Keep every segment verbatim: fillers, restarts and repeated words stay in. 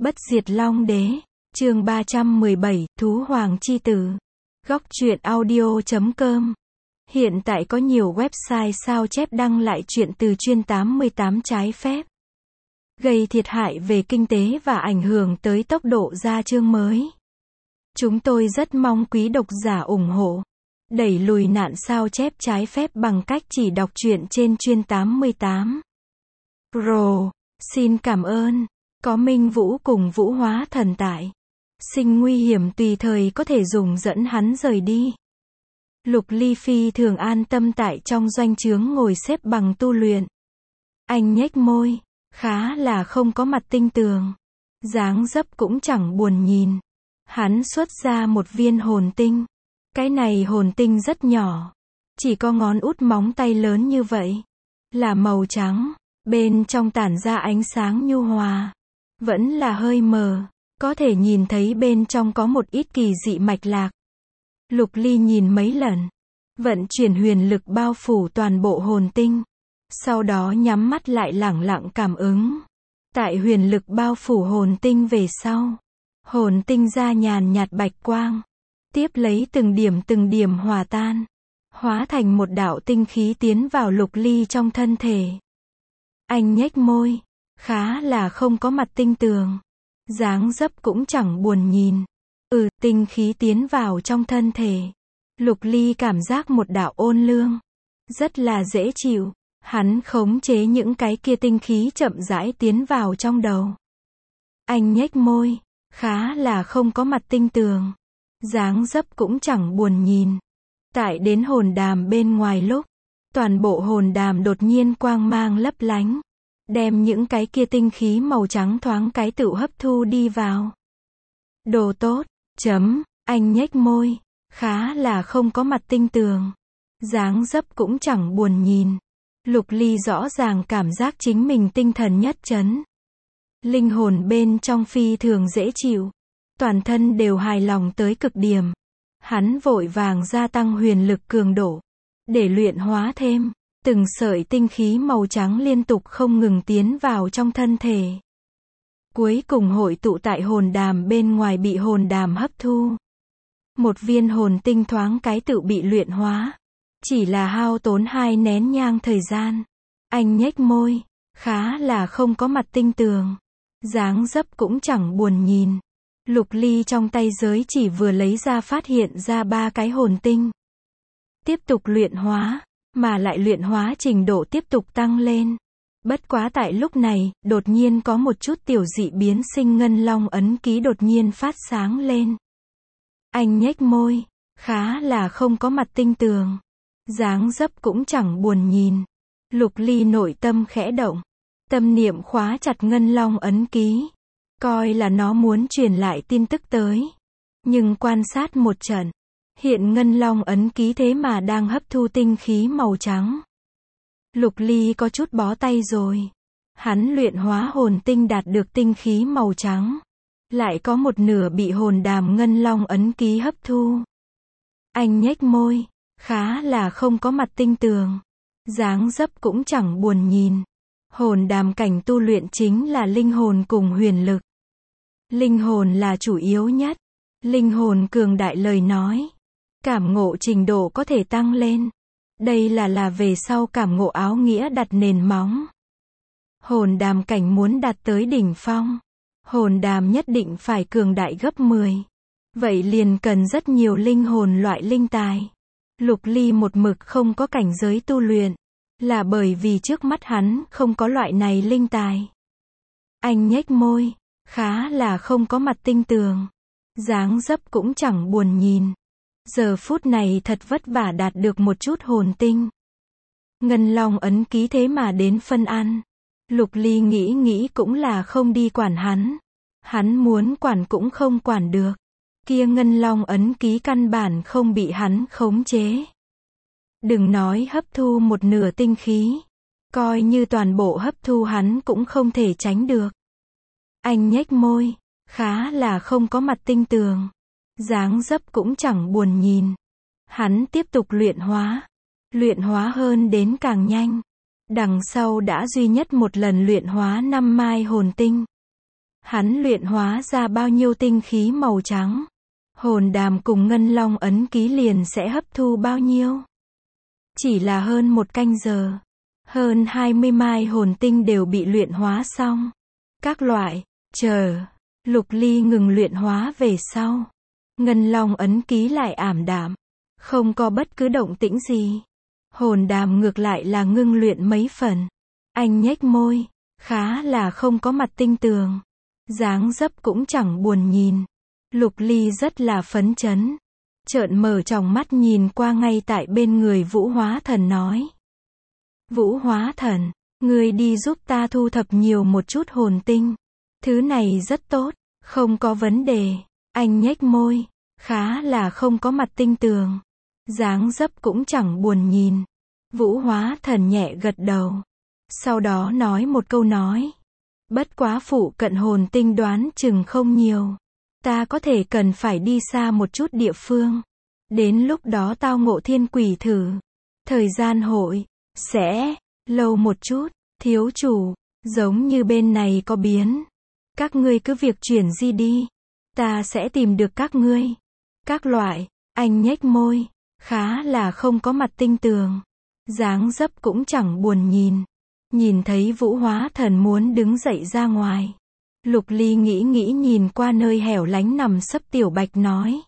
Bất diệt Long Đế, chương ba trăm mười bảy, Thú Hoàng Chi Tử. Góc truyện audio chấm com. Hiện tại có nhiều website sao chép đăng lại truyện từ chuyên tám mươi tám trái phép, gây thiệt hại về kinh tế và ảnh hưởng tới tốc độ ra chương mới. Chúng tôi rất mong quý độc giả ủng hộ, đẩy lùi nạn sao chép trái phép bằng cách chỉ đọc truyện trên chuyên tám mươi tám. Pro, xin cảm ơn. Có Minh Vũ cùng Vũ Hóa Thần tại. Sinh nguy hiểm tùy thời có thể dùng dẫn hắn rời đi. Lục Ly phi thường an tâm tại trong doanh trướng ngồi xếp bằng tu luyện. Anh nhếch môi, khá là không có mặt tinh tường. Dáng dấp cũng chẳng buồn nhìn. Hắn xuất ra một viên hồn tinh. Cái này hồn tinh rất nhỏ, chỉ có ngón út móng tay lớn như vậy. Là màu trắng, bên trong tản ra ánh sáng nhu hòa. Vẫn là hơi mờ, có thể nhìn thấy bên trong có một ít kỳ dị mạch lạc. Lục Ly nhìn mấy lần, vận chuyển huyền lực bao phủ toàn bộ hồn tinh. Sau đó nhắm mắt lại lẳng lặng cảm ứng. Tại huyền lực bao phủ hồn tinh về sau, hồn tinh ra nhàn nhạt bạch quang. Tiếp lấy từng điểm từng điểm hòa tan, hóa thành một đạo tinh khí tiến vào Lục Ly trong thân thể. Anh nhếch môi, khá là không có mặt tinh tường. Dáng dấp cũng chẳng buồn nhìn. Ừ, tinh khí tiến vào trong thân thể. Lục Ly cảm giác một đạo ôn lương. Rất là dễ chịu. Hắn khống chế những cái kia tinh khí chậm rãi tiến vào trong đầu. Anh nhếch môi, khá là không có mặt tinh tường. Dáng dấp cũng chẳng buồn nhìn. Tại đến hồn đàm bên ngoài lúc, toàn bộ hồn đàm đột nhiên quang mang lấp lánh. Đem những cái kia tinh khí màu trắng thoáng cái tự hấp thu đi vào. Đồ tốt, chấm, anh nhếch môi, khá là không có mặt tinh tường. Dáng dấp cũng chẳng buồn nhìn. Lục Ly rõ ràng cảm giác chính mình tinh thần nhất chấn. Linh hồn bên trong phi thường dễ chịu. Toàn thân đều hài lòng tới cực điểm. Hắn vội vàng gia tăng huyền lực cường độ, để luyện hóa thêm. Từng sợi tinh khí màu trắng liên tục không ngừng tiến vào trong thân thể. Cuối cùng hội tụ tại hồn đàm bên ngoài bị hồn đàm hấp thu. Một viên hồn tinh thoáng cái tự bị luyện hóa. Chỉ là hao tốn hai nén nhang thời gian. Anh nhếch môi, khá là không có mặt tinh tường. Dáng dấp cũng chẳng buồn nhìn. Lục Ly trong tay giới chỉ vừa lấy ra phát hiện ra ba cái hồn tinh. Tiếp tục luyện hóa. Mà lại luyện hóa trình độ tiếp tục tăng lên. Bất quá tại lúc này, đột nhiên có một chút tiểu dị biến sinh ngân long ấn ký đột nhiên phát sáng lên. Anh nhếch môi, khá là không có mặt tinh tường. Dáng dấp cũng chẳng buồn nhìn. Lục Ly nội tâm khẽ động. Tâm niệm khóa chặt ngân long ấn ký. Coi là nó muốn truyền lại tin tức tới. Nhưng quan sát một trận. Hiện ngân long ấn ký thế mà đang hấp thu tinh khí màu trắng. Lục Ly có chút bó tay rồi. Hắn luyện hóa hồn tinh đạt được tinh khí màu trắng. Lại có một nửa bị hồn đàm ngân long ấn ký hấp thu. Anh nhếch môi, khá là không có mặt tinh tường. Dáng dấp cũng chẳng buồn nhìn. Hồn đàm cảnh tu luyện chính là linh hồn cùng huyền lực. Linh hồn là chủ yếu nhất. Linh hồn cường đại lời nói. Cảm ngộ trình độ có thể tăng lên. Đây là là về sau cảm ngộ áo nghĩa đặt nền móng. Hồn đàm cảnh muốn đạt tới đỉnh phong. Hồn đàm nhất định phải cường đại gấp mười. Vậy liền cần rất nhiều linh hồn loại linh tài. Lục Ly một mực không có cảnh giới tu luyện. Là bởi vì trước mắt hắn không có loại này linh tài. Anh nhếch môi, khá là không có mặt tinh tường. Dáng dấp cũng chẳng buồn nhìn. Giờ phút này thật vất vả đạt được một chút hồn tinh. Ngân long ấn ký thế mà đến phân ăn. Lục Ly nghĩ nghĩ cũng là không đi quản hắn. Hắn muốn quản cũng không quản được. Kia ngân long ấn ký căn bản không bị hắn khống chế. Đừng nói hấp thu một nửa tinh khí. Coi như toàn bộ hấp thu hắn cũng không thể tránh được. Anh nhếch môi, khá là không có mặt tinh tường. Dáng dấp cũng chẳng buồn nhìn. Hắn tiếp tục luyện hóa. Luyện hóa hơn đến càng nhanh. Đằng sau đã duy nhất một lần luyện hóa năm mai hồn tinh. Hắn luyện hóa ra bao nhiêu tinh khí màu trắng, hồn đàm cùng ngân long ấn ký liền sẽ hấp thu bao nhiêu. Chỉ là hơn một canh giờ, hơn hai mươi mai hồn tinh đều bị luyện hóa xong. Các loại, chờ, Lục Ly ngừng luyện hóa về sau. Ngân long ấn ký lại ảm đạm, không có bất cứ động tĩnh gì. Hồn đàm ngược lại là ngưng luyện mấy phần. Anh nhếch môi, khá là không có mặt tinh tường. Dáng dấp cũng chẳng buồn nhìn. Lục Ly rất là phấn chấn. Trợn mở tròng mắt nhìn qua ngay tại bên người Vũ Hóa Thần nói. Vũ Hóa Thần, ngươi đi giúp ta thu thập nhiều một chút hồn tinh. Thứ này rất tốt, không có vấn đề. Anh nhếch môi, khá là không có mặt tinh tường. Dáng dấp cũng chẳng buồn nhìn. Vũ Hóa Thần nhẹ gật đầu. Sau đó nói một câu nói. Bất quá phụ cận hồn tinh đoán chừng không nhiều. Ta có thể cần phải đi xa một chút địa phương. Đến lúc đó tao ngộ thiên quỷ thử. Thời gian hội sẽ lâu một chút. Thiếu chủ, giống như bên này có biến. Các ngươi cứ việc chuyển di đi. Ta sẽ tìm được các ngươi. Các loại, anh nhếch môi, khá là không có mặt tinh tường. Dáng dấp cũng chẳng buồn nhìn. Nhìn thấy Vũ Hóa Thần muốn đứng dậy ra ngoài. Lục Ly nghĩ nghĩ nhìn qua nơi hẻo lánh nằm sấp Tiểu Bạch nói.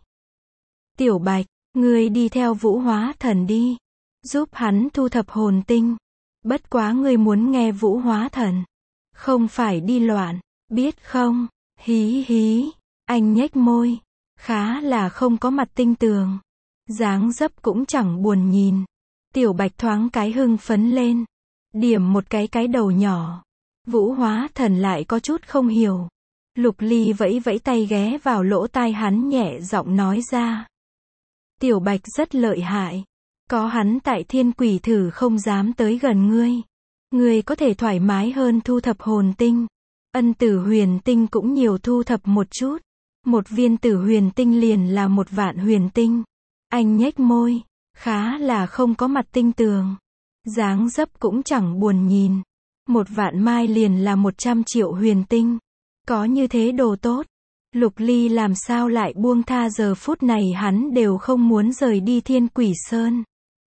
Tiểu Bạch, ngươi đi theo Vũ Hóa Thần đi. Giúp hắn thu thập hồn tinh. Bất quá ngươi muốn nghe Vũ Hóa Thần. Không phải đi loạn, biết không? Hí hí, anh nhếch môi. Khá là không có mặt tinh tường. Dáng dấp cũng chẳng buồn nhìn. Tiểu Bạch thoáng cái hưng phấn lên. Điểm một cái cái đầu nhỏ. Vũ Hóa Thần lại có chút không hiểu. Lục Ly vẫy vẫy tay ghé vào lỗ tai hắn nhẹ giọng nói ra. Tiểu Bạch rất lợi hại. Có hắn tại thiên quỷ thử không dám tới gần ngươi. Ngươi có thể thoải mái hơn thu thập hồn tinh. Ân tử huyền tinh cũng nhiều thu thập một chút. Một viên tử huyền tinh liền là một vạn huyền tinh. Anh nhếch môi, khá là không có mặt tinh tường. Dáng dấp cũng chẳng buồn nhìn. Một vạn mai liền là một trăm triệu huyền tinh. Có như thế đồ tốt. Lục Ly làm sao lại buông tha giờ phút này hắn đều không muốn rời đi thiên quỷ sơn.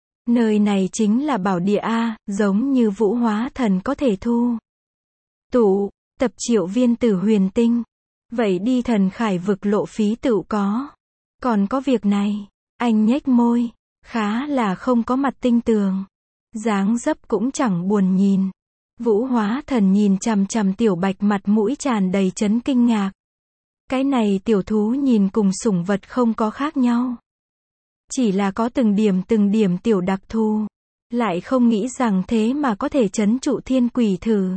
Nơi này chính là bảo địa A, giống như Vũ Hóa Thần có thể thu. Tụ, tập triệu viên tử huyền tinh. Vậy đi thần khải vực lộ phí tự có. Còn có việc này, anh nhếch môi, khá là không có mặt tinh tường. Dáng dấp cũng chẳng buồn nhìn. Vũ Hóa Thần nhìn chằm chằm Tiểu Bạch mặt mũi tràn đầy chấn kinh ngạc. Cái này tiểu thú nhìn cùng sủng vật không có khác nhau. Chỉ là có từng điểm từng điểm tiểu đặc thù. Lại không nghĩ rằng thế mà có thể trấn trụ thiên quỷ thử.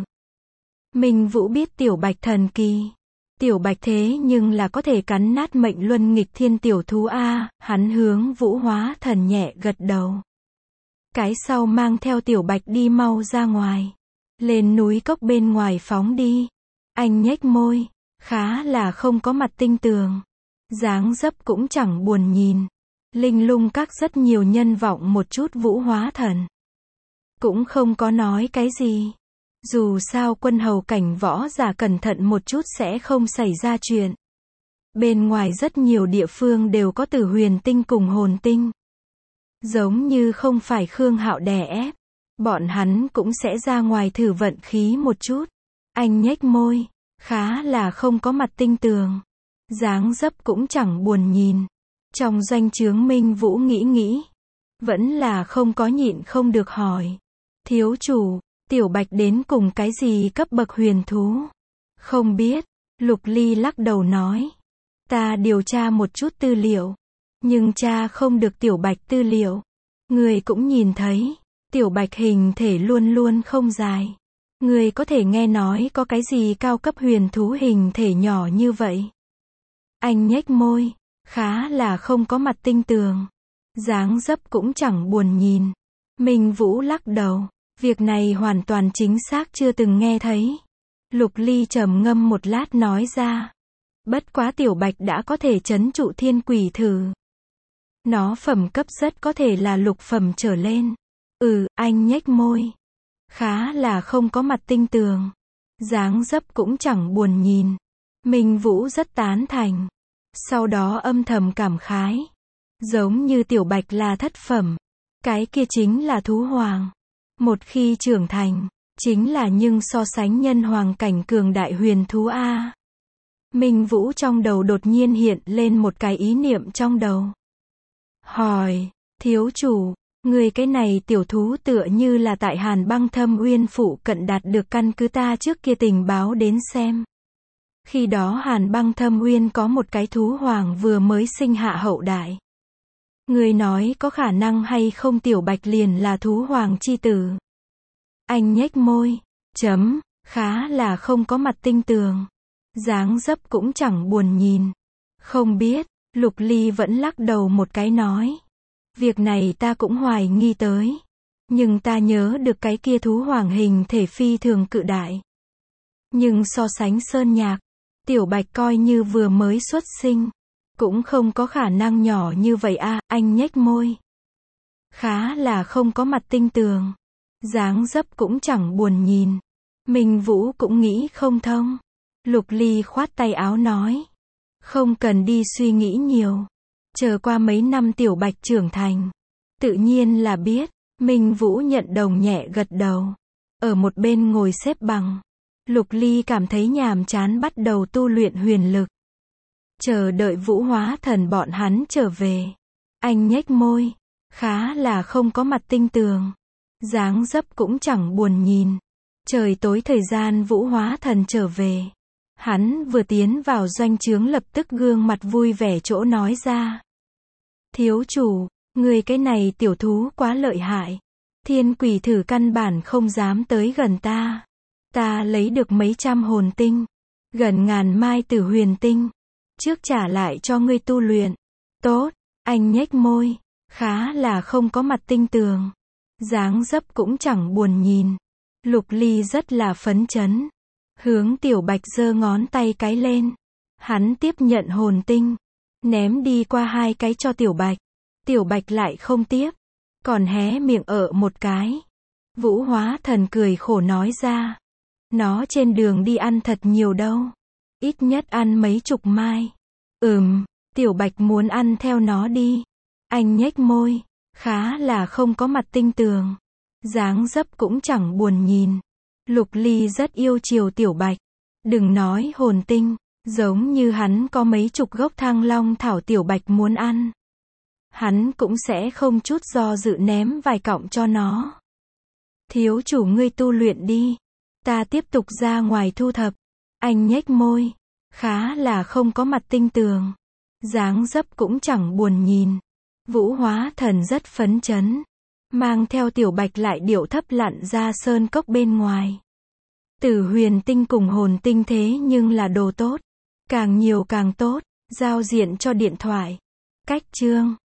Minh Vũ biết Tiểu Bạch thần kỳ. Tiểu Bạch thế nhưng là có thể cắn nát mệnh luân nghịch thiên tiểu thú A, hắn hướng Vũ Hóa Thần nhẹ gật đầu. Cái sau mang theo Tiểu Bạch đi mau ra ngoài. Lên núi cốc bên ngoài phóng đi. Anh nhếch môi, khá là không có mặt tinh tường. Dáng dấp cũng chẳng buồn nhìn. Linh Lung Các rất nhiều nhân vọng một chút Vũ Hóa Thần. Cũng không có nói cái gì. Dù sao quân hầu cảnh võ giả cẩn thận một chút sẽ không xảy ra chuyện. Bên ngoài rất nhiều địa phương đều có tử huyền tinh cùng hồn tinh. Giống như không phải Khương Hạo đè ép. Bọn hắn cũng sẽ ra ngoài thử vận khí một chút. Anh nhếch môi, khá là không có mặt tinh tường. Dáng dấp cũng chẳng buồn nhìn. Trong doanh trướng Minh Vũ nghĩ nghĩ. Vẫn là không có nhịn không được hỏi. Thiếu chủ, Tiểu Bạch đến cùng cái gì cấp bậc huyền thú? Không biết, Lục Ly lắc đầu nói. Ta điều tra một chút tư liệu. Nhưng cha không được Tiểu Bạch tư liệu. Người cũng nhìn thấy. Tiểu Bạch hình thể luôn luôn không dài. Người có thể nghe nói có cái gì cao cấp huyền thú hình thể nhỏ như vậy? Anh nhếch môi, khá là không có mặt tinh tường. Dáng dấp cũng chẳng buồn nhìn. Minh Vũ lắc đầu. Việc này hoàn toàn chính xác chưa từng nghe thấy. Lục Ly trầm ngâm một lát nói ra. Bất quá Tiểu Bạch đã có thể trấn trụ thiên quỷ thử. Nó phẩm cấp rất có thể là lục phẩm trở lên. Ừ, anh nhếch môi. Khá là không có mặt tinh tường. Dáng dấp cũng chẳng buồn nhìn. Minh Vũ rất tán thành. Sau đó âm thầm cảm khái. Giống như tiểu bạch là thất phẩm. Cái kia chính là thú hoàng. Một khi trưởng thành, chính là nhưng so sánh nhân hoàng cảnh cường đại huyền thú A. Minh Vũ trong đầu đột nhiên hiện lên một cái ý niệm trong đầu. Hỏi, thiếu chủ, người cái này tiểu thú tựa như là tại Hàn Băng Thâm Uyên phụ cận đạt được căn cứ ta trước kia tình báo đến xem. Khi đó Hàn Băng Thâm Uyên có một cái thú hoàng vừa mới sinh hạ hậu đại. Người nói có khả năng hay không tiểu bạch liền là thú hoàng chi tử. Anh nhếch môi, chấm, khá là không có mặt tinh tường. Dáng dấp cũng chẳng buồn nhìn. Không biết, Lục Ly vẫn lắc đầu một cái nói. Việc này ta cũng hoài nghi tới. Nhưng ta nhớ được cái kia thú hoàng hình thể phi thường cự đại. Nhưng so sánh Sơn Nhạc, tiểu bạch coi như vừa mới xuất sinh. Cũng không có khả năng nhỏ như vậy a. À, anh nhếch môi. Khá là không có mặt tinh tường. Dáng dấp cũng chẳng buồn nhìn. Minh Vũ cũng nghĩ không thông. Lục Ly khoát tay áo nói. Không cần đi suy nghĩ nhiều. Chờ qua mấy năm tiểu bạch trưởng thành. Tự nhiên là biết. Minh Vũ nhận đồng nhẹ gật đầu. Ở một bên ngồi xếp bằng. Lục Ly cảm thấy nhàm chán bắt đầu tu luyện huyền lực. Chờ đợi Vũ Hóa Thần bọn hắn trở về. Anh nhếch môi. Khá là không có mặt tinh tường. Dáng dấp cũng chẳng buồn nhìn. Trời tối thời gian Vũ Hóa Thần trở về. Hắn vừa tiến vào doanh trướng lập tức gương mặt vui vẻ chỗ nói ra. Thiếu chủ, người cái này tiểu thú quá lợi hại. Thiên quỷ thử căn bản không dám tới gần ta. Ta lấy được mấy trăm hồn tinh. Gần ngàn mai tử huyền tinh. Trước trả lại cho ngươi tu luyện. Tốt, anh nhếch môi. Khá là không có mặt tinh tường. Dáng dấp cũng chẳng buồn nhìn. Lục Ly rất là phấn chấn. Hướng tiểu bạch giơ ngón tay cái lên. Hắn tiếp nhận hồn tinh. Ném đi qua hai cái cho tiểu bạch. Tiểu bạch lại không tiếp. Còn hé miệng ở một cái. Vũ Hóa Thần cười khổ nói ra. Nó trên đường đi ăn thật nhiều đâu. Ít nhất ăn mấy chục mai. Ừm, tiểu bạch muốn ăn theo nó đi. Anh nhếch môi. Khá là không có mặt tinh tường. Dáng dấp cũng chẳng buồn nhìn. Lục Ly rất yêu chiều tiểu bạch. Đừng nói hồn tinh. Giống như hắn có mấy chục gốc thăng long thảo tiểu bạch muốn ăn. Hắn cũng sẽ không chút do dự ném vài cọng cho nó. Thiếu chủ ngươi tu luyện đi. Ta tiếp tục ra ngoài thu thập. Anh nhếch môi. Khá là không có mặt tinh tường. Dáng dấp cũng chẳng buồn nhìn. Vũ Hóa Thần rất phấn chấn. Mang theo tiểu bạch lại điệu thấp lặn ra sơn cốc bên ngoài. Tử huyền tinh cùng hồn tinh thế nhưng là đồ tốt. Càng nhiều càng tốt. Giao diện cho điện thoại. Cách chương